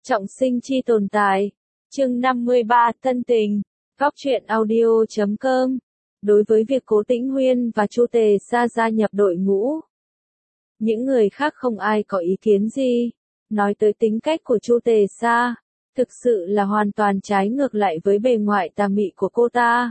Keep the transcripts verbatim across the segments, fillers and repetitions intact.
Trọng sinh chi tồn tại. Chương năm mươi ba Thân tình. Góc truyện audio chấm com. Đối với việc Cố Tĩnh Huyên và Chu Tề Sa gia nhập đội ngũ, những người khác không ai có ý kiến gì. Nói tới tính cách của Chu Tề Sa, thực sự là hoàn toàn trái ngược lại với bề ngoài tà mị của cô ta.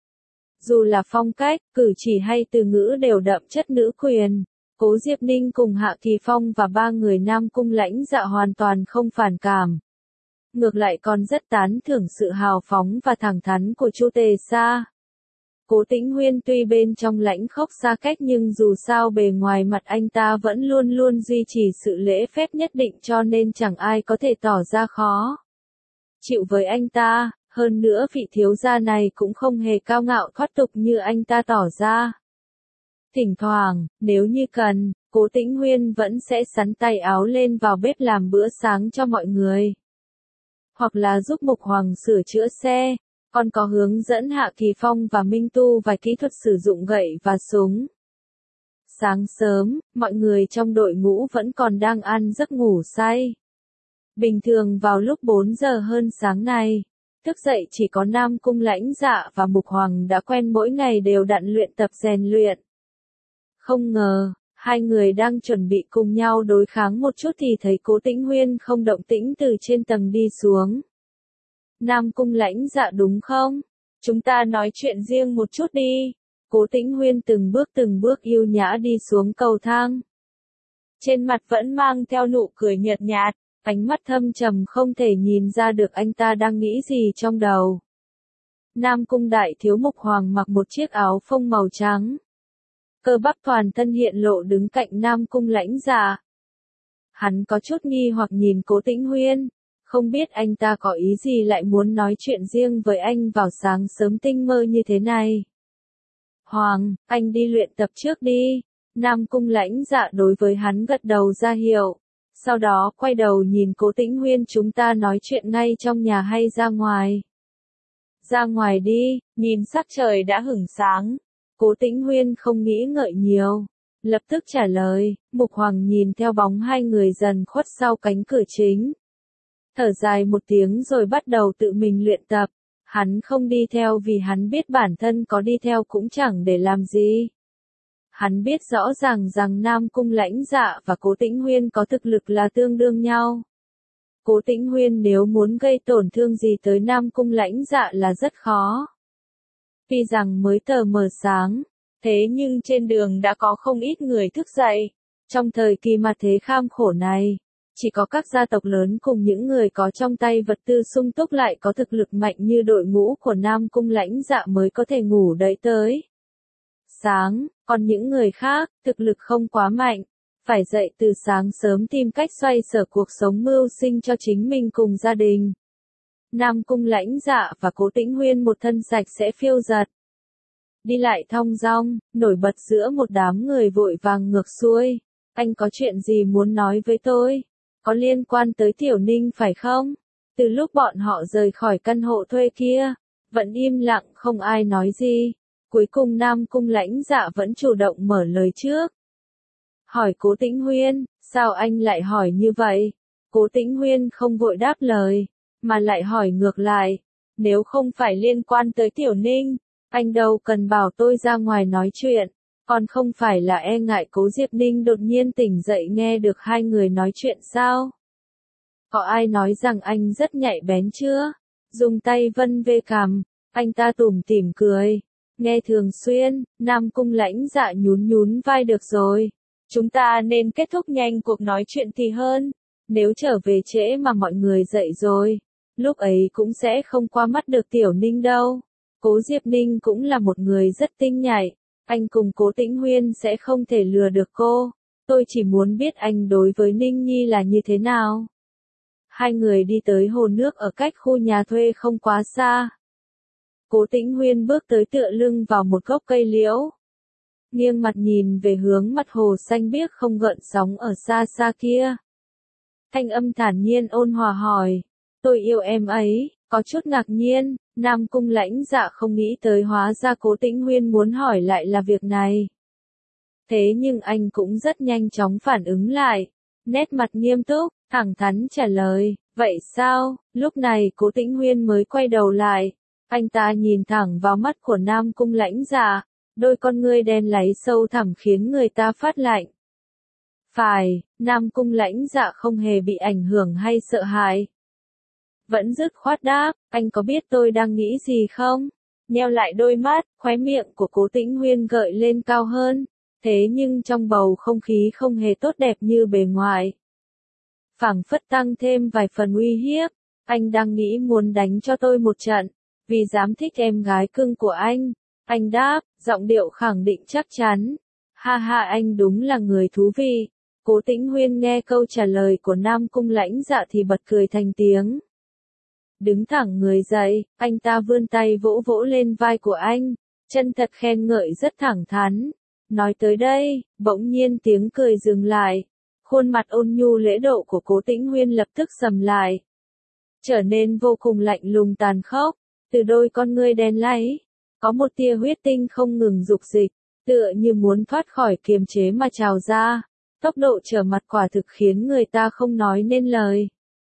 Dù là phong cách, cử chỉ hay từ ngữ đều đậm chất nữ quyền. Cố Diệp Ninh cùng Hạ Kỳ Phong và ba người Nam Cung Lãnh Dạ hoàn toàn không phản cảm. Ngược lại còn rất tán thưởng sự hào phóng và thẳng thắn của Chu Tề Sa. Cố Tĩnh Huyên tuy bên trong lãnh khốc xa cách nhưng dù sao bề ngoài mặt anh ta vẫn luôn luôn duy trì sự lễ phép nhất định, cho nên chẳng ai có thể tỏ ra khó chịu với anh ta. Hơn nữa vị thiếu gia này cũng không hề cao ngạo thoát tục như anh ta tỏ ra. Thỉnh thoảng, nếu như cần, Cố Tĩnh Huyên vẫn sẽ xắn tay áo lên vào bếp làm bữa sáng cho mọi người. Hoặc là giúp Mục Hoàng sửa chữa xe, còn có hướng dẫn Hạ Kỳ Phong và Minh Tu vài kỹ thuật sử dụng gậy và súng. Sáng sớm, mọi người trong đội ngũ vẫn còn đang ăn giấc ngủ say. Bình thường vào lúc bốn giờ hơn sáng này, thức dậy chỉ có Nam Cung Lãnh Dạ và Mục Hoàng đã quen mỗi ngày đều đặn luyện tập rèn luyện. Không ngờ, hai người đang chuẩn bị cùng nhau đối kháng một chút thì thấy Cố Tĩnh Huyên không động tĩnh từ trên tầng đi xuống. Nam Cung Lãnh Dạ đúng không? Chúng ta nói chuyện riêng một chút đi. Cố Tĩnh Huyên từng bước từng bước yêu nhã đi xuống cầu thang. Trên mặt vẫn mang theo nụ cười nhợt nhạt, ánh mắt thâm trầm không thể nhìn ra được anh ta đang nghĩ gì trong đầu. Nam Cung đại thiếu Mục Hoàng mặc một chiếc áo phông màu trắng. Cơ bắp toàn thân hiện lộ đứng cạnh Nam Cung Lãnh Dạ. Hắn có chút nghi hoặc nhìn Cố Tĩnh Huyên, không biết anh ta có ý gì lại muốn nói chuyện riêng với anh vào sáng sớm tinh mơ như thế này. Hoàng, anh đi luyện tập trước đi. Nam Cung Lãnh Dạ đối với hắn gật đầu ra hiệu. Sau đó quay đầu nhìn Cố Tĩnh Huyên, chúng ta nói chuyện ngay trong nhà hay ra ngoài? Ra ngoài đi, nhìn sắc trời đã hửng sáng. Cố Tĩnh Huyên không nghĩ ngợi nhiều, lập tức trả lời. Mục Hoàng nhìn theo bóng hai người dần khuất sau cánh cửa chính. Thở dài một tiếng rồi bắt đầu tự mình luyện tập. Hắn không đi theo vì hắn biết bản thân có đi theo cũng chẳng để làm gì. Hắn biết rõ ràng rằng Nam Cung Lãnh Dạ và Cố Tĩnh Huyên có thực lực là tương đương nhau. Cố Tĩnh Huyên nếu muốn gây tổn thương gì tới Nam Cung Lãnh Dạ là rất khó. Tuy rằng mới tờ mờ sáng, thế nhưng trên đường đã có không ít người thức dậy. Trong thời kỳ mà thế kham khổ này, chỉ có các gia tộc lớn cùng những người có trong tay vật tư sung túc lại có thực lực mạnh như đội ngũ của Nam Cung Lãnh Dạ mới có thể ngủ đợi tới sáng, còn những người khác, thực lực không quá mạnh, phải dậy từ sáng sớm tìm cách xoay sở cuộc sống mưu sinh cho chính mình cùng gia đình. Nam Cung Lãnh Dạ và Cố Tĩnh Huyên một thân sạch sẽ phiêu giật, đi lại thong dong, nổi bật giữa một đám người vội vàng ngược xuôi. Anh có chuyện gì muốn nói với tôi? Có liên quan tới Tiểu Ninh phải không? Từ lúc bọn họ rời khỏi căn hộ thuê kia, vẫn im lặng không ai nói gì. Cuối cùng Nam Cung Lãnh Dạ vẫn chủ động mở lời trước. Hỏi Cố Tĩnh Huyên, sao anh lại hỏi như vậy? Cố Tĩnh Huyên không vội đáp lời, mà lại hỏi ngược lại. Nếu không phải liên quan tới Tiểu Ninh, anh đâu cần bảo tôi ra ngoài nói chuyện. Còn không phải là e ngại Cố Diệp Ninh đột nhiên tỉnh dậy nghe được hai người nói chuyện sao? Có ai nói rằng anh rất nhạy bén chưa? Dùng tay vân về cằm, anh ta tủm tỉm cười. Nghe thường xuyên, Nam Cung Lãnh Dạ nhún nhún vai, được rồi. Chúng ta nên kết thúc nhanh cuộc nói chuyện thì hơn. Nếu trở về trễ mà mọi người dậy rồi, lúc ấy cũng sẽ không qua mắt được Tiểu Ninh đâu. Cố Diệp Ninh cũng là một người rất tinh nhạy. Anh cùng Cố Tĩnh Huyên sẽ không thể lừa được cô. Tôi chỉ muốn biết anh đối với Ninh Nhi là như thế nào. Hai người đi tới hồ nước ở cách khu nhà thuê không quá xa. Cố Tĩnh Huyên bước tới tựa lưng vào một gốc cây liễu. Nghiêng mặt nhìn về hướng mặt hồ xanh biếc không gợn sóng ở xa xa kia. Thanh âm thản nhiên ôn hòa hỏi. Tôi yêu em ấy. Có chút ngạc nhiên, Nam Cung Lãnh Dạ không nghĩ tới hóa ra Cố Tĩnh Huyên muốn hỏi lại là việc này. Thế nhưng anh cũng rất nhanh chóng phản ứng lại. Nét mặt nghiêm túc, thẳng thắn trả lời. Vậy sao? Lúc này Cố Tĩnh Huyên mới quay đầu lại. Anh ta nhìn thẳng vào mắt của Nam Cung Lãnh Dạ, đôi con ngươi đen láy sâu thẳm khiến người ta phát lạnh. Phải, Nam Cung Lãnh Dạ không hề bị ảnh hưởng hay sợ hãi. Vẫn dứt khoát đáp, anh có biết tôi đang nghĩ gì không? Nheo lại đôi mắt, khóe miệng của Cố Tĩnh Huyên gợi lên cao hơn, thế nhưng trong bầu không khí không hề tốt đẹp như bề ngoài. Phảng phất tăng thêm vài phần uy hiếp, anh đang nghĩ muốn đánh cho tôi một trận, vì dám thích em gái cưng của anh. Anh đáp, giọng điệu khẳng định chắc chắn. Ha ha, anh đúng là người thú vị. Cố Tĩnh Huyên nghe câu trả lời của Nam Cung Lãnh Dạ thì bật cười thành tiếng. Đứng thẳng người dậy, anh ta vươn tay vỗ vỗ lên vai của anh, chân thật khen ngợi rất thẳng thắn. Nói tới đây, bỗng nhiên tiếng cười dừng lại. Khuôn mặt ôn nhu lễ độ của Cố Tĩnh Huyên lập tức sầm lại, trở nên vô cùng lạnh lùng tàn khốc. Từ đôi con ngươi đen láy, có một tia huyết tinh không ngừng dục dịch, tựa như muốn thoát khỏi kiềm chế mà trào ra. Tốc độ trở mặt quả thực khiến người ta không nói nên lời.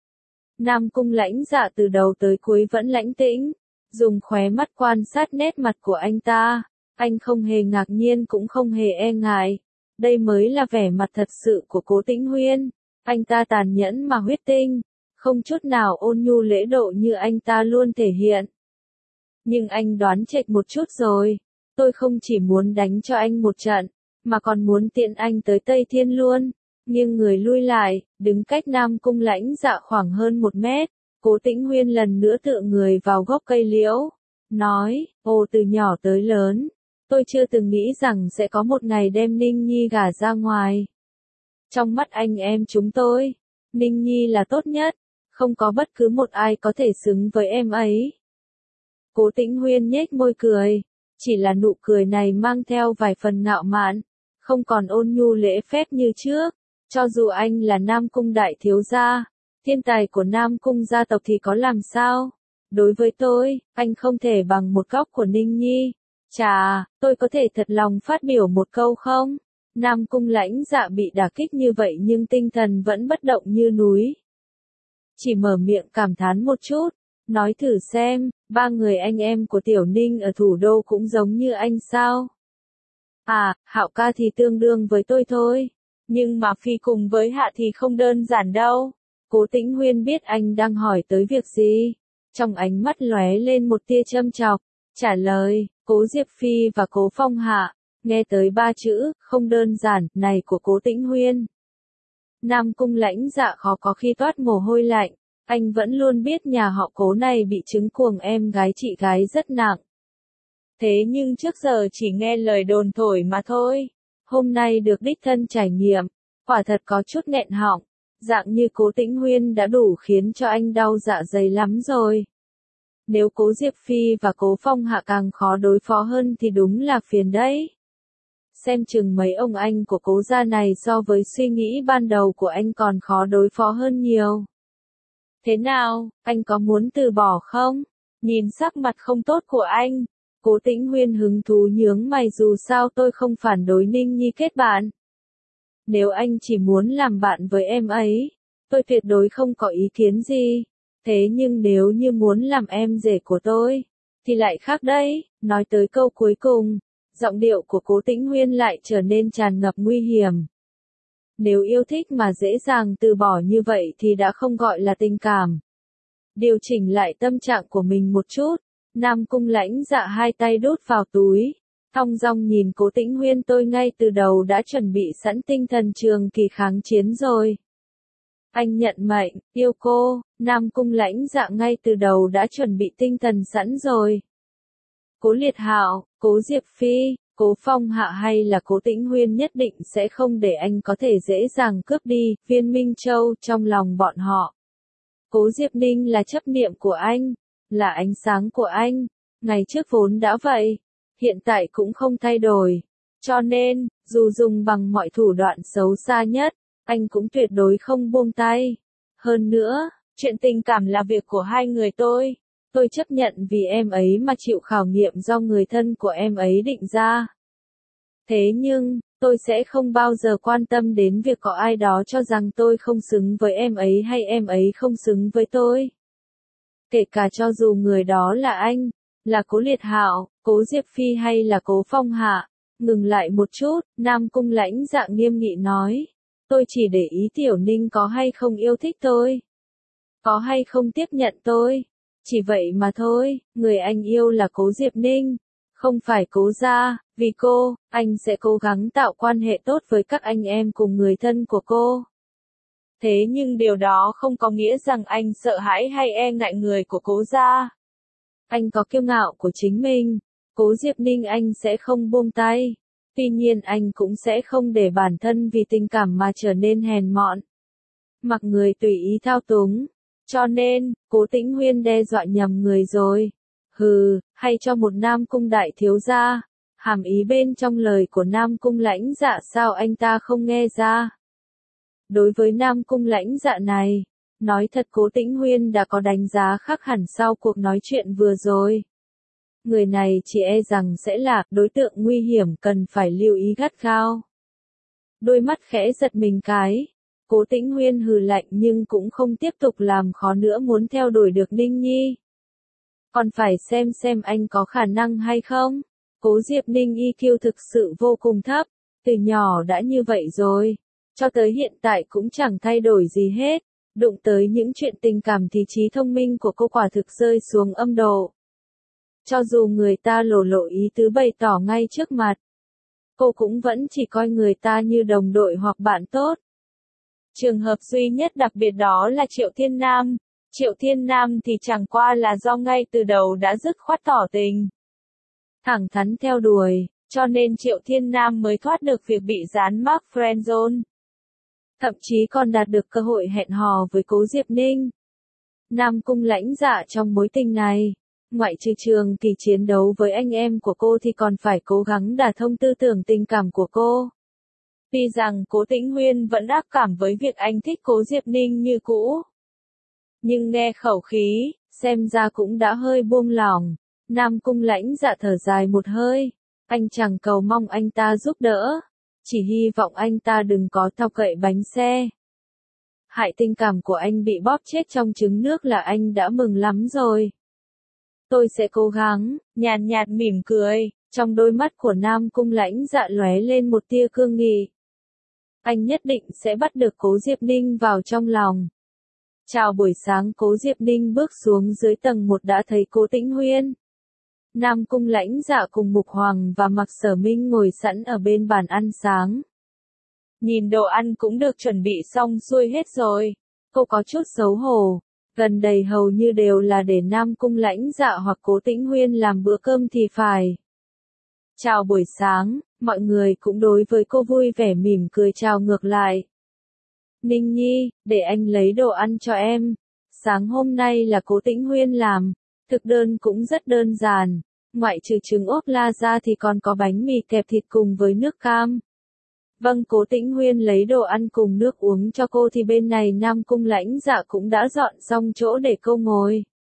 Nam Cung Lãnh Dạ từ đầu tới cuối vẫn lãnh tĩnh, dùng khóe mắt quan sát nét mặt của anh ta. Anh không hề ngạc nhiên cũng không hề e ngại. Đây mới là vẻ mặt thật sự của Cố Tĩnh Huyên. Anh ta tàn nhẫn mà huyết tinh, không chút nào ôn nhu lễ độ như anh ta luôn thể hiện. Nhưng anh đoán chệch một chút rồi. Tôi không chỉ muốn đánh cho anh một trận, mà còn muốn tiện anh tới Tây Thiên luôn. Nhưng người lui lại, đứng cách Nam Cung Lãnh Dạ khoảng hơn một mét. Cố Tĩnh Huyên lần nữa tựa người vào gốc cây liễu, nói, ồ, từ nhỏ tới lớn, tôi chưa từng nghĩ rằng sẽ có một ngày đem Ninh Nhi gả ra ngoài. Trong mắt anh em chúng tôi, Ninh Nhi là tốt nhất, không có bất cứ một ai có thể xứng với em ấy. Cố Tĩnh Huyên nhếch môi cười, chỉ là nụ cười này mang theo vài phần ngạo mạn, không còn ôn nhu lễ phép như trước. Cho dù anh là Nam Cung đại thiếu gia, thiên tài của Nam Cung gia tộc thì có làm sao? Đối với tôi, anh không thể bằng một góc của Ninh Nhi. Chà, tôi có thể thật lòng phát biểu một câu không? Nam Cung Lãnh Dạ bị đả kích như vậy nhưng tinh thần vẫn bất động như núi. Chỉ mở miệng cảm thán một chút, nói thử xem, ba người anh em của Tiểu Ninh ở thủ đô cũng giống như anh sao? À, Hạo ca thì tương đương với tôi thôi, nhưng mà phi cùng với Hạ thì không đơn giản đâu. Cố Tĩnh Huyên biết anh đang hỏi tới việc gì, trong ánh mắt lóe lên một tia châm chọc, trả lời, Cố Diệp Phi và Cố Phong Hạ. Nghe tới ba chữ, không đơn giản, này của Cố Tĩnh Huyên. Nam Cung Lãnh Dạ khó có khi toát mồ hôi lạnh, anh vẫn luôn biết nhà họ Cố này bị chứng cuồng em gái chị gái rất nặng. Thế nhưng trước giờ chỉ nghe lời đồn thổi mà thôi, hôm nay được đích thân trải nghiệm, quả thật có chút nghẹn họng, dạng như Cố Tĩnh Huyên đã đủ khiến cho anh đau dạ dày lắm rồi. Nếu Cố Diệp Phi và Cố Phong Hạ càng khó đối phó hơn thì đúng là phiền đấy. Xem chừng mấy ông anh của Cố gia này so với suy nghĩ ban đầu của anh còn khó đối phó hơn nhiều. Thế nào, anh có muốn từ bỏ không? Nhìn sắc mặt không tốt của anh, Cố Tĩnh Huyên hứng thú nhướng mày, dù sao tôi không phản đối Ninh Nhi kết bạn. Nếu anh chỉ muốn làm bạn với em ấy, tôi tuyệt đối không có ý kiến gì. Thế nhưng nếu như muốn làm em rể của tôi, thì lại khác đấy. Nói tới câu cuối cùng, giọng điệu của Cố Tĩnh Huyên lại trở nên tràn ngập nguy hiểm. Nếu yêu thích mà dễ dàng từ bỏ như vậy thì đã không gọi là tình cảm. Điều chỉnh lại tâm trạng của mình một chút, Nam Cung Lãnh Dạ hai tay đút vào túi, thong dong nhìn Cố Tĩnh Huyên, tôi ngay từ đầu đã chuẩn bị sẵn tinh thần trường kỳ kháng chiến rồi. Anh nhận mệnh, yêu cô. Nam Cung Lãnh Dạ ngay từ đầu đã chuẩn bị tinh thần sẵn rồi. Cố Liệt Hạo, Cố Diệp Phi, Cố Phong Hạ hay là Cố Tĩnh Huyên nhất định sẽ không để anh có thể dễ dàng cướp đi Viên Minh Châu trong lòng bọn họ. Cố Diệp Ninh là chấp niệm của anh, là ánh sáng của anh, ngày trước vốn đã vậy, hiện tại cũng không thay đổi. Cho nên, dù dùng bằng mọi thủ đoạn xấu xa nhất, anh cũng tuyệt đối không buông tay. Hơn nữa, chuyện tình cảm là việc của hai người tôi. Tôi chấp nhận vì em ấy mà chịu khảo nghiệm do người thân của em ấy định ra. Thế nhưng, Tôi sẽ không bao giờ quan tâm đến việc có ai đó cho rằng tôi không xứng với em ấy hay em ấy không xứng với tôi. Kể cả cho dù người đó là anh, là Cố Liệt Hạo, Cố Diệp Phi hay là Cố Phong Hạ. Ngừng lại một chút, Nam Cung Lãnh Dạ nghiêm nghị nói. Tôi chỉ để ý Tiểu Ninh có hay không yêu thích tôi. Có hay không tiếp nhận tôi. Chỉ vậy mà thôi, người anh yêu là Cố Diệp Ninh. Không phải Cố gia, vì cô, anh sẽ cố gắng tạo quan hệ tốt với các anh em cùng người thân của cô. Thế nhưng điều đó không có nghĩa rằng anh sợ hãi hay e ngại người của Cố gia. Anh có kiêu ngạo của chính mình. Cố Diệp Ninh anh sẽ không buông tay. Tuy nhiên anh cũng sẽ không để bản thân vì tình cảm mà trở nên hèn mọn. Mặc người tùy ý thao túng. Cho nên, Cố Tĩnh Huyên đe dọa nhầm người rồi. Hừ, hay cho một Nam Cung đại thiếu gia. Hàm ý bên trong lời của Nam Cung Lãnh Dạ sao anh ta không nghe ra. Đối với Nam Cung Lãnh Dạ này, nói thật Cố Tĩnh Huyên đã có đánh giá khác hẳn sau cuộc nói chuyện vừa rồi. Người này chỉ e rằng sẽ là đối tượng nguy hiểm cần phải lưu ý gắt gao. Đôi mắt khẽ giật mình cái. Cố Tĩnh Huyên hừ lạnh nhưng cũng không tiếp tục làm khó nữa muốn theo đuổi được Ninh Nhi. Còn phải xem xem anh có khả năng hay không. Cố Diệp Ninh i kiu thực sự vô cùng thấp. Từ nhỏ đã như vậy rồi. Cho tới hiện tại cũng chẳng thay đổi gì hết. Đụng tới những chuyện tình cảm thì trí thông minh của cô quả thực rơi xuống âm độ. Cho dù người ta lộ lộ ý tứ bày tỏ ngay trước mặt, cô cũng vẫn chỉ coi người ta như đồng đội hoặc bạn tốt. Trường hợp duy nhất đặc biệt đó là Triệu Thiên Nam. Triệu Thiên Nam thì chẳng qua là do ngay từ đầu đã dứt khoát tỏ tình. Thẳng thắn theo đuổi, cho nên Triệu Thiên Nam mới thoát được việc bị dán mác friendzone. Thậm chí còn đạt được cơ hội hẹn hò với Cố Diệp Ninh. Nam Cung Lãnh Dạ trong mối tình này, ngoại trừ trường kỳ chiến đấu với anh em của cô thì còn phải cố gắng đả thông tư tưởng tình cảm của cô. Tuy rằng Cố Tĩnh Huyên vẫn ác cảm với việc anh thích Cố Diệp Ninh như cũ. Nhưng nghe khẩu khí, xem ra cũng đã hơi buông lỏng. Nam Cung Lãnh Dạ thở dài một hơi. Anh chẳng cầu mong anh ta giúp đỡ. Chỉ hy vọng anh ta đừng có thao cậy bánh xe. Hại tình cảm của anh bị bóp chết trong trứng nước là anh đã mừng lắm rồi. Tôi sẽ cố gắng, nhàn nhạt mỉm cười, trong đôi mắt của Nam Cung Lãnh Dạ lóe lên một tia cương nghị. Anh nhất định sẽ bắt được Cố Diệp Ninh vào trong lòng. Chào buổi sáng. Cố Diệp Ninh bước xuống dưới tầng một đã thấy Cố Tĩnh Huyên. Nam Cung Lãnh Dạ cùng Mục Hoàng và Mạc Sở Minh ngồi sẵn ở bên bàn ăn sáng. Nhìn đồ ăn cũng được chuẩn bị xong xuôi hết rồi. Cô có chút xấu hổ. Gần đây hầu như đều là để Nam Cung Lãnh Dạ hoặc Cố Tĩnh Huyên làm bữa cơm thì phải. Chào buổi sáng, mọi người cũng đối với cô vui vẻ mỉm cười chào ngược lại. Ninh Nhi, để anh lấy đồ ăn cho em. Sáng hôm nay là Cố Tĩnh Huyên làm. Thực đơn cũng rất đơn giản. Ngoại trừ trứng ốp la ra thì còn có bánh mì kẹp thịt cùng với nước cam. Vâng. Cố Tĩnh Huyên lấy đồ ăn cùng nước uống cho cô thì bên này Nam Cung Lãnh Dạ cũng đã dọn xong chỗ để cô ngồi.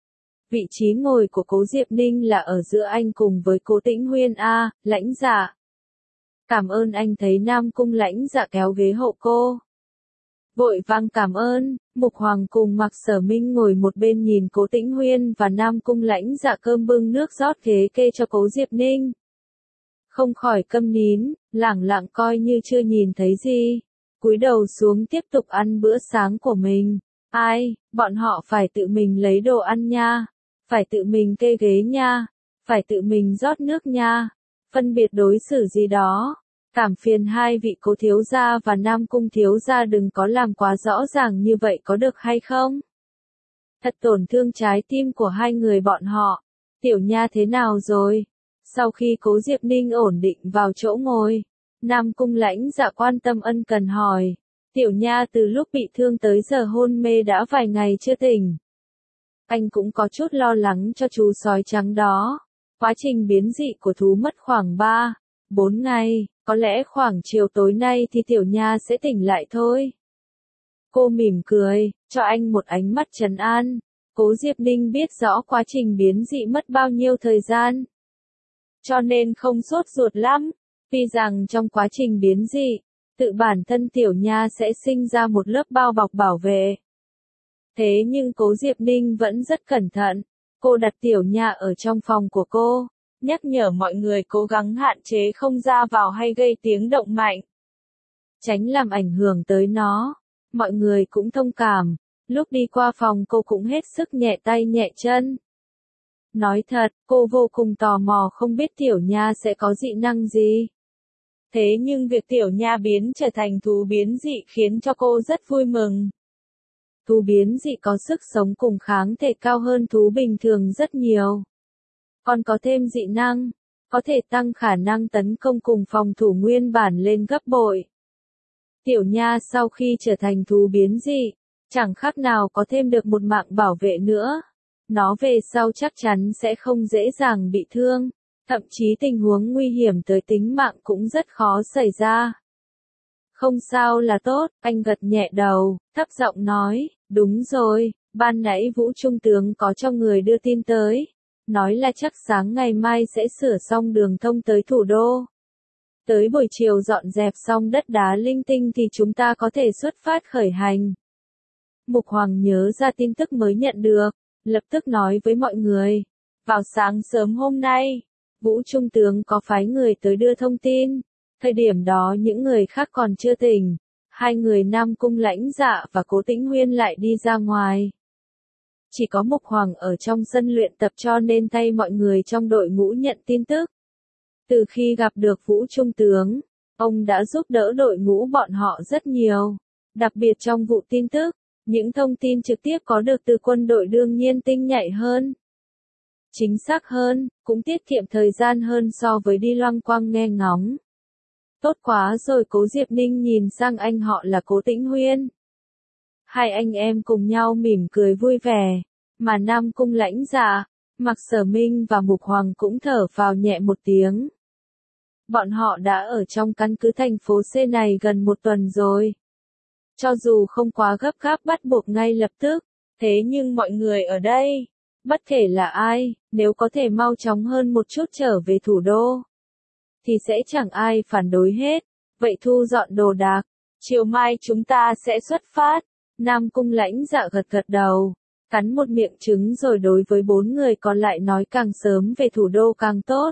Vị trí ngồi của Cố Diệp Ninh là ở giữa anh cùng với Cố Tĩnh Huyên. A, Lãnh Dạ. Cảm ơn anh. Thấy Nam Cung Lãnh Dạ kéo ghế hộ cô. Vội vàng cảm ơn. Mục Hoàng cùng Mạc Sở Minh ngồi một bên nhìn Cố Tĩnh Huyên và Nam Cung Lãnh Dạ cơm bưng nước rót ghế kê cho Cố Diệp Ninh. Không khỏi câm nín, lẳng lặng coi như chưa nhìn thấy gì. Cúi đầu xuống tiếp tục ăn bữa sáng của mình. Ai, bọn họ phải tự mình lấy đồ ăn nha. Phải tự mình kê ghế nha. Phải tự mình rót nước nha. Phân biệt đối xử gì đó. Cảm phiền hai vị Cố thiếu gia và Nam Cung thiếu gia đừng có làm quá rõ ràng như vậy có được hay không? Thật tổn thương trái tim của hai người bọn họ. Tiểu Nha thế nào rồi? Sau khi Cố Diệp Ninh ổn định vào chỗ ngồi, Nam Cung Lãnh Dạ quan tâm ân cần hỏi. Tiểu Nha từ lúc bị thương tới giờ hôn mê đã vài ngày chưa tỉnh. Anh cũng có chút lo lắng cho chú sói trắng đó. Quá trình biến dị của thú mất khoảng ba, bốn ngày, có lẽ khoảng chiều tối nay thì Tiểu Nha sẽ tỉnh lại thôi. Cô mỉm cười, cho anh một ánh mắt trấn an. Cố Diệp Ninh biết rõ quá trình biến dị mất bao nhiêu thời gian. Cho nên không sốt ruột lắm. Tuy rằng trong quá trình biến dị, tự bản thân Tiểu Nha sẽ sinh ra một lớp bao bọc bảo vệ. Thế nhưng Cố Diệp Ninh vẫn rất cẩn thận. Cô đặt Tiểu Nha ở trong phòng của cô, nhắc nhở mọi người cố gắng hạn chế không ra vào hay gây tiếng động mạnh, tránh làm ảnh hưởng tới nó. Mọi người cũng thông cảm, lúc đi qua phòng cô cũng hết sức nhẹ tay nhẹ chân. Nói thật, cô vô cùng tò mò không biết Tiểu Nha sẽ có dị năng gì. Thế nhưng việc Tiểu Nha biến trở thành thú biến dị khiến cho cô rất vui mừng. Thú biến dị có sức sống cùng kháng thể cao hơn thú bình thường rất nhiều. Còn có thêm dị năng, có thể tăng khả năng tấn công cùng phòng thủ nguyên bản lên gấp bội. Tiểu Nha sau khi trở thành thú biến dị, chẳng khác nào có thêm được một mạng bảo vệ nữa. Nó về sau chắc chắn sẽ không dễ dàng bị thương, thậm chí tình huống nguy hiểm tới tính mạng cũng rất khó xảy ra. Không sao là tốt, anh gật nhẹ đầu, thấp giọng nói, đúng rồi, ban nãy Vũ Trung tướng có cho người đưa tin tới. Nói là chắc sáng ngày mai sẽ sửa xong đường thông tới thủ đô. Tới buổi chiều dọn dẹp xong đất đá linh tinh thì chúng ta có thể xuất phát khởi hành. Mục Hoàng nhớ ra tin tức mới nhận được, lập tức nói với mọi người. Vào sáng sớm hôm nay, Vũ Trung tướng có phái người tới đưa thông tin. Thời điểm đó những người khác còn chưa tỉnh. Hai người Nam Cung Lãnh Dạ và Cố Tĩnh Huyên lại đi ra ngoài. Chỉ có Mục Hoàng ở trong sân luyện tập cho nên thay mọi người trong đội ngũ nhận tin tức. Từ khi gặp được Vũ Trung tướng, ông đã giúp đỡ đội ngũ bọn họ rất nhiều. Đặc biệt trong vụ tin tức, những thông tin trực tiếp có được từ quân đội đương nhiên tinh nhạy hơn, chính xác hơn, cũng tiết kiệm thời gian hơn so với đi loanh quanh nghe ngóng. Tốt quá rồi. Cố Diệp Ninh nhìn sang anh họ là Cố Tĩnh Huyên. Hai anh em cùng nhau mỉm cười vui vẻ, mà Nam Cung Lãnh Dạ, Mạc Sở Minh và Mục Hoàng cũng thở phào nhẹ một tiếng. Bọn họ đã ở trong căn cứ thành phố C này gần một tuần rồi. Cho dù không quá gấp gáp bắt buộc ngay lập tức, thế nhưng mọi người ở đây, bất kể là ai, nếu có thể mau chóng hơn một chút trở về thủ đô, thì sẽ chẳng ai phản đối hết. Vậy thu dọn đồ đạc, chiều mai chúng ta sẽ xuất phát. Nam Cung Lãnh Dạ gật gật đầu, cắn một miệng trứng rồi đối với bốn người còn lại nói càng sớm về thủ đô càng tốt.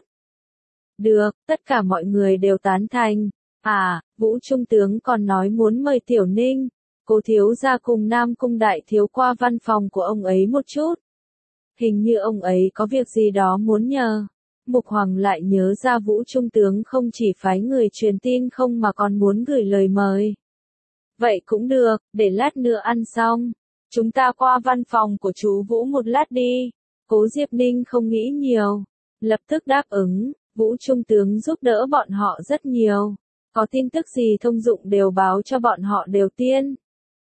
Được, tất cả mọi người đều tán thành. À, Vũ Trung tướng còn nói muốn mời Tiểu Ninh, Cố thiếu gia cùng Nam Cung đại thiếu qua văn phòng của ông ấy một chút. Hình như ông ấy có việc gì đó muốn nhờ. Mục Hoàng lại nhớ ra Vũ Trung tướng không chỉ phái người truyền tin không mà còn muốn gửi lời mời. Vậy cũng được, để lát nữa ăn xong, chúng ta qua văn phòng của chú Vũ một lát đi. Cố Diệp Ninh không nghĩ nhiều, lập tức đáp ứng. Vũ Trung tướng giúp đỡ bọn họ rất nhiều, có tin tức gì thông dụng đều báo cho bọn họ đều tiên.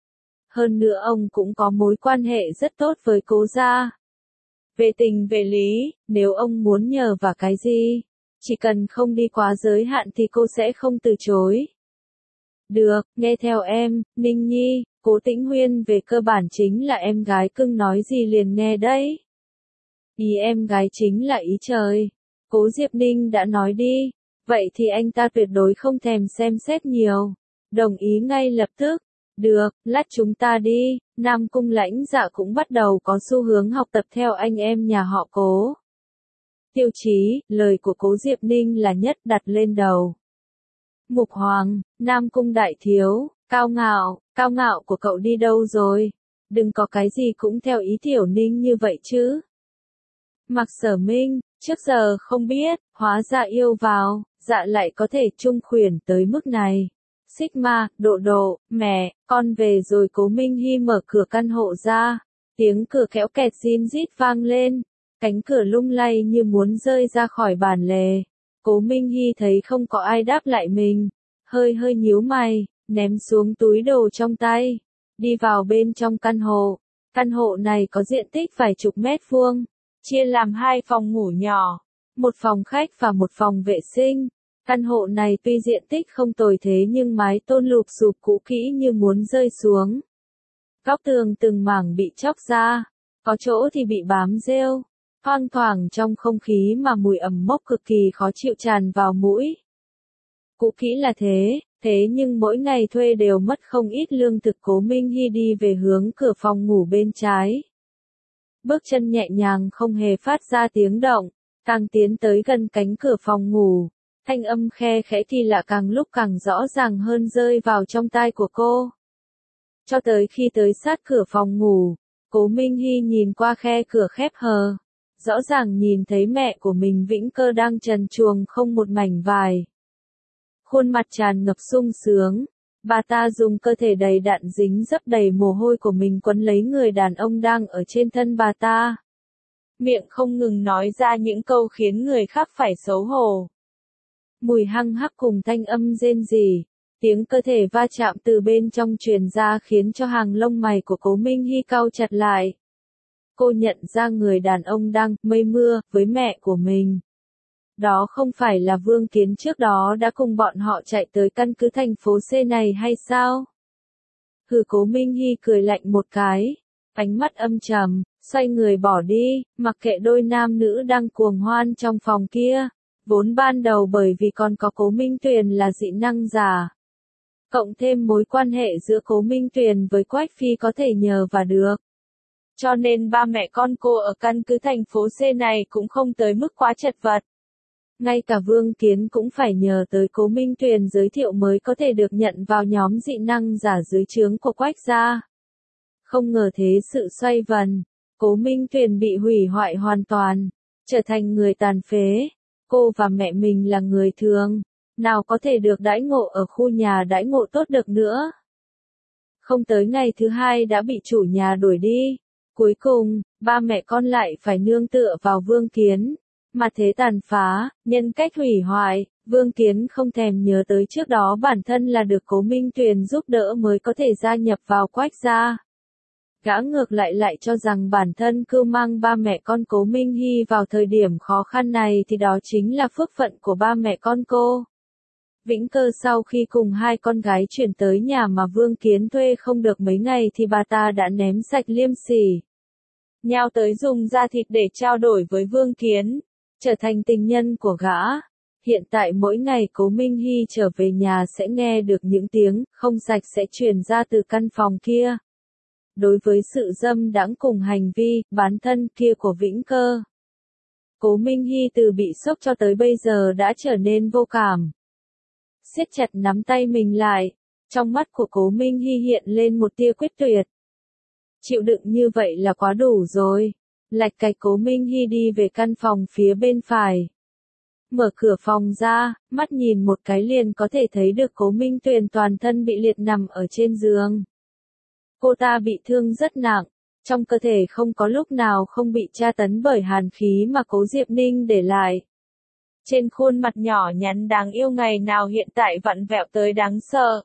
Hơn nữa ông cũng có mối quan hệ rất tốt với Cố gia. Về tình về lý, nếu ông muốn nhờ vào cái gì, chỉ cần không đi quá giới hạn thì cô sẽ không từ chối. Được, nghe theo em, Ninh Nhi. Cố Tĩnh Huyên về cơ bản chính là em gái cưng, nói gì liền nghe đấy. Ý em gái chính là ý trời. Cố Diệp Ninh đã nói đi, vậy thì anh ta tuyệt đối không thèm xem xét nhiều. Đồng ý ngay lập tức. Được, lát chúng ta đi. Nam Cung Lãnh Dạ cũng bắt đầu có xu hướng học tập theo anh em nhà họ Cố. Tiêu chí, lời của Cố Diệp Ninh là nhất đặt lên đầu. Mục Hoàng, Nam Cung đại thiếu, cao ngạo, cao ngạo của cậu đi đâu rồi? Đừng có cái gì cũng theo ý Tiểu Ninh như vậy chứ. Mạc Sở Minh, trước giờ không biết, hóa ra yêu vào, dạ lại có thể trung khuyển tới mức này. Sigma, độ độ, mẹ, con về rồi. Cố Minh Hy mở cửa căn hộ ra, tiếng cửa kéo kẹt zin rít vang lên, cánh cửa lung lay như muốn rơi ra khỏi bản lề. Cố Minh Hy thấy không có ai đáp lại mình, hơi hơi nhíu mày, ném xuống túi đồ trong tay, đi vào bên trong căn hộ. Căn hộ này có diện tích vài chục mét vuông, chia làm hai phòng ngủ nhỏ, một phòng khách và một phòng vệ sinh. Căn hộ này tuy diện tích không tồi thế nhưng mái tôn lụp xụp cũ kỹ như muốn rơi xuống. Góc tường từng mảng bị chóc ra, có chỗ thì bị bám rêu, thoang thoảng trong không khí mà mùi ẩm mốc cực kỳ khó chịu tràn vào mũi. Cũ kỹ là thế, thế nhưng mỗi ngày thuê đều mất không ít lương thực. Cố Minh Hy đi về hướng cửa phòng ngủ bên trái. Bước chân nhẹ nhàng không hề phát ra tiếng động, càng tiến tới gần cánh cửa phòng ngủ, thanh âm khe khẽ thì lạ càng lúc càng rõ ràng hơn rơi vào trong tai của cô. Cho tới khi tới sát cửa phòng ngủ, Cố Minh Hy nhìn qua khe cửa khép hờ, rõ ràng nhìn thấy mẹ của mình Vĩnh Cơ đang trần truồng không một mảnh vải. Khuôn mặt tràn ngập sung sướng, bà ta dùng cơ thể đầy đặn dính dấp đầy mồ hôi của mình quấn lấy người đàn ông đang ở trên thân bà ta. Miệng không ngừng nói ra những câu khiến người khác phải xấu hổ. Mùi hăng hắc cùng thanh âm rên rỉ, tiếng cơ thể va chạm từ bên trong truyền ra khiến cho hàng lông mày của Cố Minh Hy cau chặt lại. Cô nhận ra người đàn ông đang mây mưa với mẹ của mình. Đó không phải là Vương Kiến trước đó đã cùng bọn họ chạy tới căn cứ thành phố C này hay sao? Hừ, Cố Minh Hy cười lạnh một cái, ánh mắt âm trầm, xoay người bỏ đi, mặc kệ đôi nam nữ đang cuồng hoan trong phòng kia. Vốn ban đầu bởi vì còn có Cố Minh Tuyền là dị năng giả. Cộng thêm mối quan hệ giữa Cố Minh Tuyền với Quách Phi có thể nhờ và được. Cho nên ba mẹ con cô ở căn cứ thành phố C này cũng không tới mức quá chật vật. Ngay cả Vương Kiến cũng phải nhờ tới Cố Minh Tuyền giới thiệu mới có thể được nhận vào nhóm dị năng giả dưới trướng của Quách gia. Không ngờ thế sự xoay vần, Cố Minh Tuyền bị hủy hoại hoàn toàn, trở thành người tàn phế. Cô và mẹ mình là người thường, nào có thể được đãi ngộ ở khu nhà đãi ngộ tốt được nữa. Không tới ngày thứ hai đã bị chủ nhà đuổi đi. Cuối cùng, ba mẹ con lại phải nương tựa vào Vương Kiến. Mà thế tàn phá, nhân cách hủy hoại, Vương Kiến không thèm nhớ tới trước đó bản thân là được Cố Minh Tuyền giúp đỡ mới có thể gia nhập vào Quách gia. Gã ngược lại lại cho rằng bản thân cưu mang ba mẹ con Cố Minh Hy vào thời điểm khó khăn này thì đó chính là phước phận của ba mẹ con cô. Vĩnh Cơ sau khi cùng hai con gái chuyển tới nhà mà Vương Kiến thuê không được mấy ngày thì bà ta đã ném sạch liêm sỉ. Nhào tới dùng da thịt để trao đổi với Vương Kiến, trở thành tình nhân của gã. Hiện tại mỗi ngày Cố Minh Hy trở về nhà sẽ nghe được những tiếng không sạch sẽ truyền ra từ căn phòng kia. Đối với sự dâm đãng cùng hành vi bán thân kia của Vĩnh Cơ, Cố Minh Hy từ bị sốc cho tới bây giờ đã trở nên vô cảm. Siết chặt nắm tay mình lại, trong mắt của Cố Minh Hy hiện lên một tia quyết tuyệt. Chịu đựng như vậy là quá đủ rồi. Lạch cạch Cố Minh Hy đi về căn phòng phía bên phải. Mở cửa phòng ra, mắt nhìn một cái liền có thể thấy được Cố Minh Tuyền toàn thân bị liệt nằm ở trên giường. Cô ta bị thương rất nặng, trong cơ thể không có lúc nào không bị tra tấn bởi hàn khí mà Cố Diệp Ninh để lại. Trên khuôn mặt nhỏ nhắn đáng yêu ngày nào hiện tại vặn vẹo tới đáng sợ.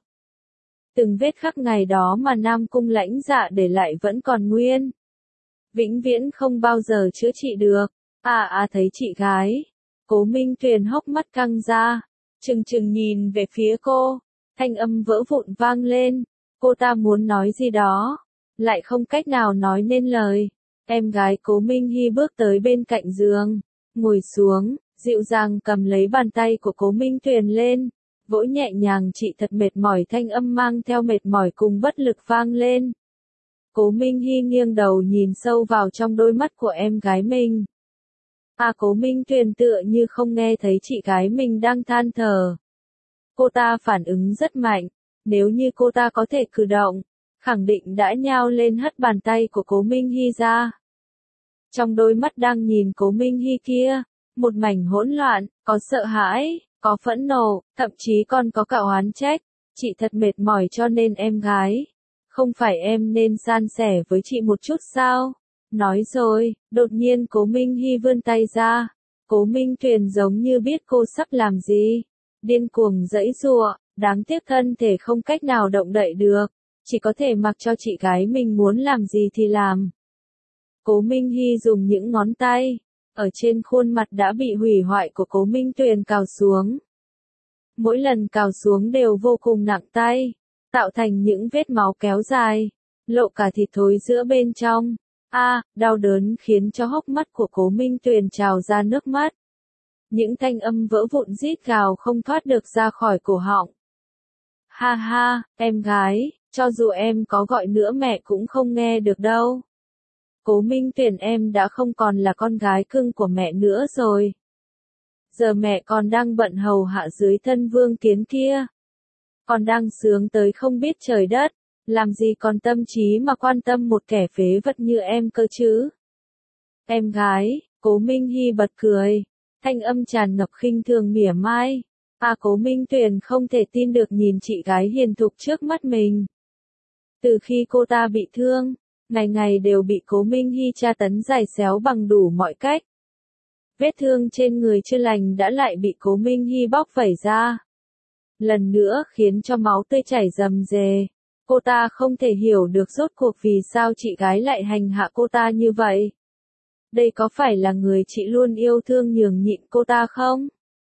Từng vết khắc ngày đó mà Nam Cung Lãnh Dạ để lại vẫn còn nguyên. Vĩnh viễn không bao giờ chữa trị được. À à thấy chị gái. Cố Minh Tuyền hốc mắt căng ra, trừng trừng nhìn về phía cô, thanh âm vỡ vụn vang lên. Cô ta muốn nói gì đó, lại không cách nào nói nên lời. Em gái Cố Minh Hy bước tới bên cạnh giường, ngồi xuống, dịu dàng cầm lấy bàn tay của Cố Minh Tuyền lên, vỗ nhẹ nhàng. Chị thật mệt mỏi, thanh âm mang theo mệt mỏi cùng bất lực vang lên. Cố Minh Hy nghiêng đầu nhìn sâu vào trong đôi mắt của em gái mình. À, Cố Minh Tuyền tựa như không nghe thấy chị gái mình đang than thở. Cô ta phản ứng rất mạnh, nếu như cô ta có thể cử động, khẳng định đã nhao lên hất bàn tay của Cố Minh Hy ra. Trong đôi mắt đang nhìn Cố Minh Hy kia, một mảnh hỗn loạn, có sợ hãi, có phẫn nộ, thậm chí còn có cả oán trách. Chị thật mệt mỏi cho nên em gái. Không phải em nên san sẻ với chị một chút sao? Nói rồi, đột nhiên Cố Minh Hy vươn tay ra. Cố Minh Tuyền giống như biết cô sắp làm gì. Điên cuồng giãy giụa, đáng tiếc thân thể không cách nào động đậy được. Chỉ có thể mặc cho chị gái mình muốn làm gì thì làm. Cố Minh Hy dùng những ngón tay, ở trên khuôn mặt đã bị hủy hoại của Cố Minh Tuyền cào xuống. Mỗi lần cào xuống đều vô cùng nặng tay, tạo thành những vết máu kéo dài, lộ cả thịt thối giữa bên trong. A, à, đau đớn khiến cho hốc mắt của Cố Minh Tuyền trào ra nước mắt. Những thanh âm vỡ vụn rít gào không thoát được ra khỏi cổ họng. Ha ha, em gái, cho dù em có gọi nữa mẹ cũng không nghe được đâu. Cố Minh Tuyền, em đã không còn là con gái cưng của mẹ nữa rồi. Giờ mẹ còn đang bận hầu hạ dưới thân Vương Kiến kia. Còn đang sướng tới không biết trời đất, làm gì còn tâm trí mà quan tâm một kẻ phế vật như em cơ chứ. Em gái, Cố Minh Hy bật cười, thanh âm tràn ngập khinh thường mỉa mai. À, Cố Minh Tuyền không thể tin được nhìn chị gái hiền thục trước mắt mình. Từ khi cô ta bị thương, ngày ngày đều bị Cố Minh Hy tra tấn giày xéo bằng đủ mọi cách. Vết thương trên người chưa lành đã lại bị Cố Minh Hy bóc vẩy ra. Lần nữa khiến cho máu tươi chảy rầm rề. Cô ta không thể hiểu được rốt cuộc vì sao chị gái lại hành hạ cô ta như vậy. Đây có phải là người chị luôn yêu thương nhường nhịn cô ta không?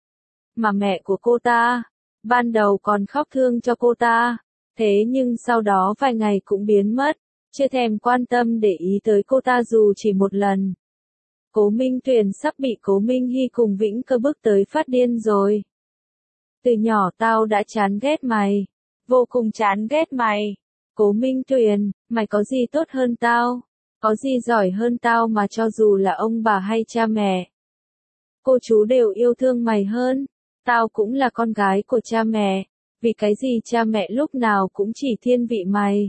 Mà mẹ của cô ta, ban đầu còn khóc thương cho cô ta, thế nhưng sau đó vài ngày cũng biến mất, chưa thèm quan tâm để ý tới cô ta dù chỉ một lần. Cố Minh Tuyền sắp bị Cố Minh Hy cùng Vĩnh Cơ bức tới phát điên rồi. Từ nhỏ tao đã chán ghét mày, vô cùng chán ghét mày. Cố Minh Tuyền, mày có gì tốt hơn tao? Có gì giỏi hơn tao mà cho dù là ông bà hay cha mẹ, cô chú đều yêu thương mày hơn. Tao cũng là con gái của cha mẹ, vì cái gì cha mẹ lúc nào cũng chỉ thiên vị mày.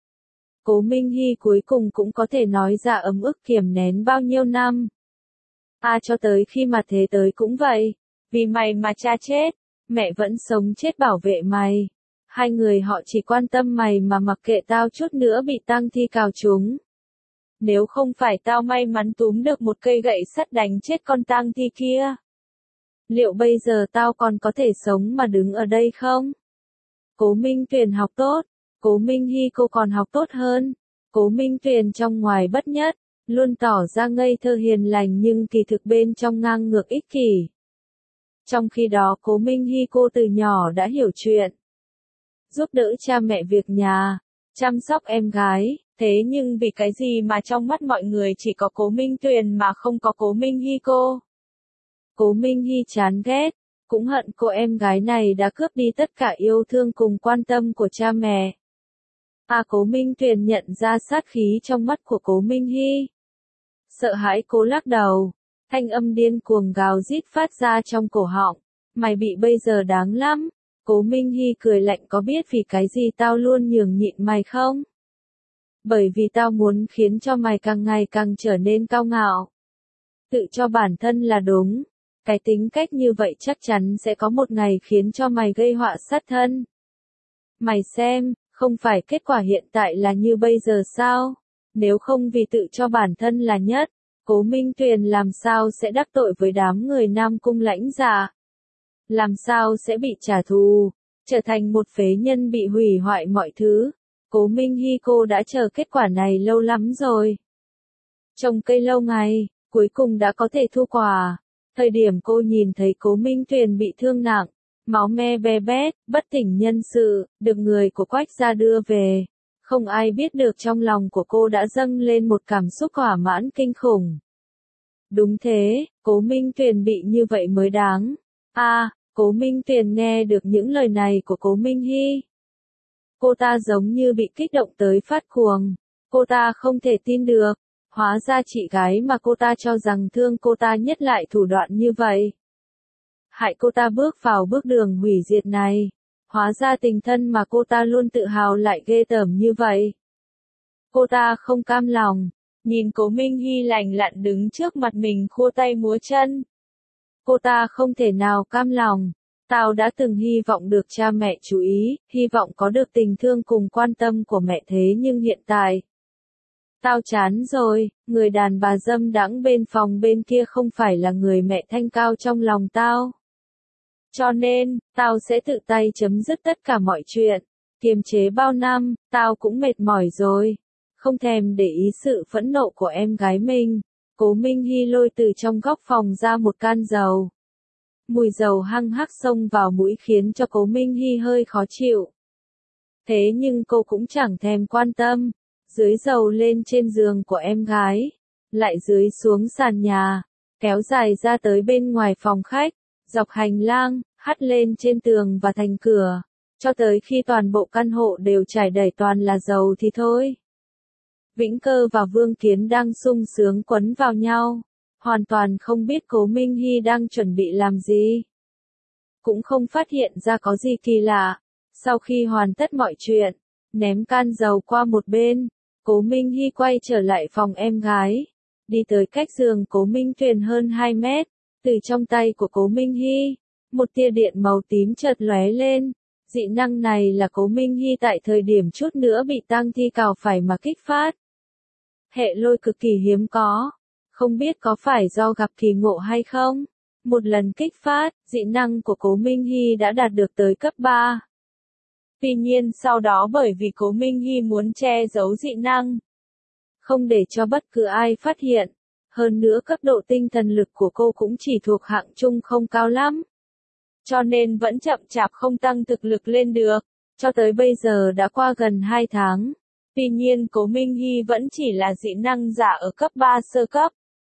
Cố Minh Hy cuối cùng cũng có thể nói ra ấm ức kiềm nén bao nhiêu năm. À, cho tới khi mà thế tới cũng vậy, vì mày mà cha chết, mẹ vẫn sống chết bảo vệ mày. Hai người họ chỉ quan tâm mày mà mặc kệ tao chút nữa bị tang thi cào trúng. Nếu không phải tao may mắn túm được một cây gậy sắt đánh chết con tang thi kia, liệu bây giờ tao còn có thể sống mà đứng ở đây không? Cố Minh Tuyền học tốt, Cố Minh Hy cô còn học tốt hơn. Cố Minh Tuyền trong ngoài bất nhất, luôn tỏ ra ngây thơ hiền lành nhưng kỳ thực bên trong ngang ngược ích kỷ. Trong khi đó Cố Minh Hy cô từ nhỏ đã hiểu chuyện, giúp đỡ cha mẹ việc nhà, chăm sóc em gái, thế nhưng vì cái gì mà trong mắt mọi người chỉ có Cố Minh Tuyền mà không có Cố Minh Hy cô? Cố Minh Hy chán ghét, cũng hận cô em gái này đã cướp đi tất cả yêu thương cùng quan tâm của cha mẹ. À, Cố Minh Tuyền nhận ra sát khí trong mắt của Cố Minh Hy. Sợ hãi cô lắc đầu, thanh âm điên cuồng gào rít phát ra trong cổ họng. Mày bị bây giờ đáng lắm. Cố Minh Hy cười lạnh, có biết vì cái gì tao luôn nhường nhịn mày không? Bởi vì tao muốn khiến cho mày càng ngày càng trở nên cao ngạo. Tự cho bản thân là đúng. Cái tính cách như vậy chắc chắn sẽ có một ngày khiến cho mày gây họa sát thân. Mày xem, không phải kết quả hiện tại là như bây giờ sao? Nếu không vì tự cho bản thân là nhất, Cố Minh Tuyền làm sao sẽ đắc tội với đám người Nam Cung lãnh dạ? Làm sao sẽ bị trả thù, trở thành một phế nhân bị hủy hoại mọi thứ? Cố Minh Hy cô đã chờ kết quả này lâu lắm rồi. Trồng cây lâu ngày, cuối cùng đã có thể thu quả. Thời điểm cô nhìn thấy Cố Minh Tuyền bị thương nặng, máu me be bét, bất tỉnh nhân sự, được người của Quách gia đưa về, không ai biết được trong lòng của cô đã dâng lên một cảm xúc thỏa mãn kinh khủng. Đúng thế, Cố Minh Tuyền bị như vậy mới đáng. À, Cố Minh Tuyền nghe được những lời này của Cố Minh Hy. Cô ta giống như bị kích động tới phát cuồng. Cô ta không thể tin được. Hóa ra chị gái mà cô ta cho rằng thương cô ta nhất lại thủ đoạn như vậy. Hại cô ta bước vào bước đường hủy diệt này. Hóa ra tình thân mà cô ta luôn tự hào lại ghê tởm như vậy. Cô ta không cam lòng. Nhìn Cố Minh Hy lành lặn đứng trước mặt mình khua tay múa chân. Cô ta không thể nào cam lòng. Tao đã từng hy vọng được cha mẹ chú ý, hy vọng có được tình thương cùng quan tâm của mẹ, thế nhưng hiện tại, tao chán rồi, người đàn bà dâm đãng bên phòng bên kia không phải là người mẹ thanh cao trong lòng tao. Cho nên, tao sẽ tự tay chấm dứt tất cả mọi chuyện. Kiềm chế bao năm, tao cũng mệt mỏi rồi. Không thèm để ý sự phẫn nộ của em gái mình. Cố Minh Hy lôi từ trong góc phòng ra một can dầu. Mùi dầu hăng hắc xông vào mũi khiến cho Cố Minh Hy hơi khó chịu. Thế nhưng cô cũng chẳng thèm quan tâm. Dưới dầu lên trên giường của em gái, lại dưới xuống sàn nhà. kéo dài ra tới bên ngoài phòng khách, dọc hành lang, hắt lên trên tường và thành cửa, cho tới khi toàn bộ căn hộ đều trải đầy toàn là dầu thì thôi. Vĩnh Cơ và Vương Kiến đang sung sướng quấn vào nhau, hoàn toàn không biết Cố Minh Hy đang chuẩn bị làm gì. Cũng không phát hiện ra có gì kỳ lạ. Sau khi hoàn tất mọi chuyện, ném can dầu qua một bên, Cố Minh Hy quay trở lại phòng em gái, đi tới cách giường Cố Minh Tuyền hơn hai mét, từ trong tay của Cố Minh Hy, một tia điện màu tím chợt lóe lên. Dị năng này là Cố Minh Hy tại thời điểm chút nữa bị tang thi cào phải mà kích phát. Hệ lôi cực kỳ hiếm có, không biết có phải do gặp kỳ ngộ hay không. Một lần kích phát, dị năng của Cố Minh Hy đã đạt được tới cấp ba. Tuy nhiên sau đó bởi vì Cố Minh Hy muốn che giấu dị năng, không để cho bất cứ ai phát hiện, hơn nữa cấp độ tinh thần lực của cô cũng chỉ thuộc hạng trung không cao lắm. Cho nên vẫn chậm chạp không tăng thực lực lên được, cho tới bây giờ đã qua gần hai tháng. Tuy nhiên Cố Minh Hy vẫn chỉ là dị năng giả ở cấp ba sơ cấp.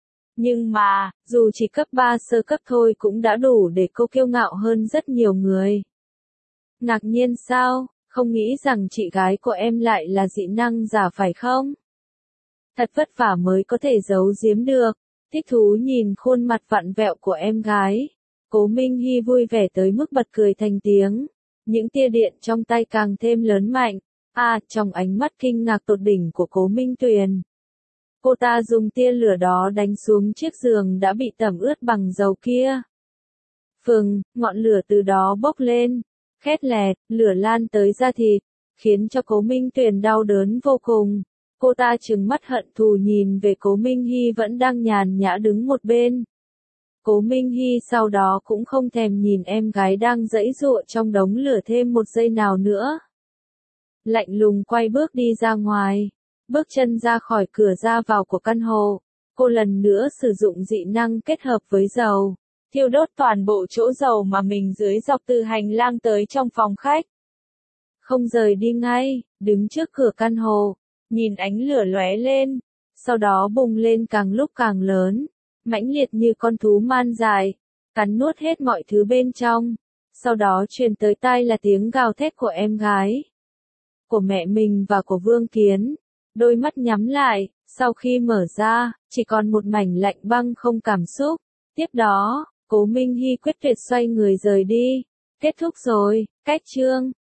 Nhưng mà, dù chỉ cấp ba sơ cấp thôi cũng đã đủ để cô kiêu ngạo hơn rất nhiều người. Ngạc nhiên sao, không nghĩ rằng chị gái của em lại là dị năng giả phải không? Thật vất vả mới có thể giấu giếm được, thích thú nhìn khuôn mặt vặn vẹo của em gái. Cố Minh Hy vui vẻ tới mức bật cười thành tiếng, những tia điện trong tay càng thêm lớn mạnh. À, trong ánh mắt kinh ngạc tột đỉnh của Cố Minh Tuyền. Cô ta dùng tia lửa đó đánh xuống chiếc giường đã bị tẩm ướt bằng dầu kia. Phừng, ngọn lửa từ đó bốc lên, khét lẹt, lửa lan tới da thịt, khiến cho Cố Minh Tuyền đau đớn vô cùng. Cô ta trừng mắt hận thù nhìn về Cố Minh Hy vẫn đang nhàn nhã đứng một bên. Cố Minh Hy sau đó cũng không thèm nhìn em gái đang giãy giụa trong đống lửa thêm một giây nào nữa. Lạnh lùng quay bước đi ra ngoài, bước chân ra khỏi cửa ra vào của căn hộ. Cô lần nữa sử dụng dị năng kết hợp với dầu, thiêu đốt toàn bộ chỗ dầu mà mình dưới dọc từ hành lang tới trong phòng khách. Không rời đi ngay, đứng trước cửa căn hộ, nhìn ánh lửa lóe lên, sau đó bùng lên càng lúc càng lớn, mãnh liệt như con thú man dài, cắn nuốt hết mọi thứ bên trong. Sau đó truyền tới tai là tiếng gào thét của em gái, của mẹ mình và của Vương Kiến. Đôi mắt nhắm lại, sau khi mở ra, chỉ còn một mảnh lạnh băng không cảm xúc. Tiếp đó, Cố Minh Hy quyết tuyệt xoay người rời đi. Kết thúc rồi, cách chương.